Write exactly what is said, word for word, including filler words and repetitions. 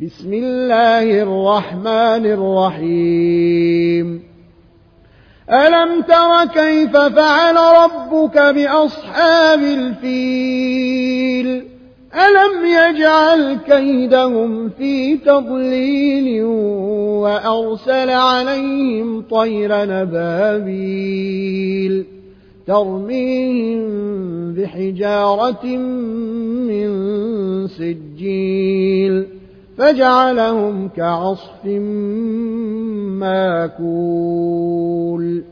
بسم الله الرحمن الرحيم ألم تر كيف فعل ربك بأصحاب الفيل ألم يجعل كيدهم في تضليل وأرسل عليهم طير نبابيل ترميهم بحجارة من سجيل فجعلهم كعصف ماكول.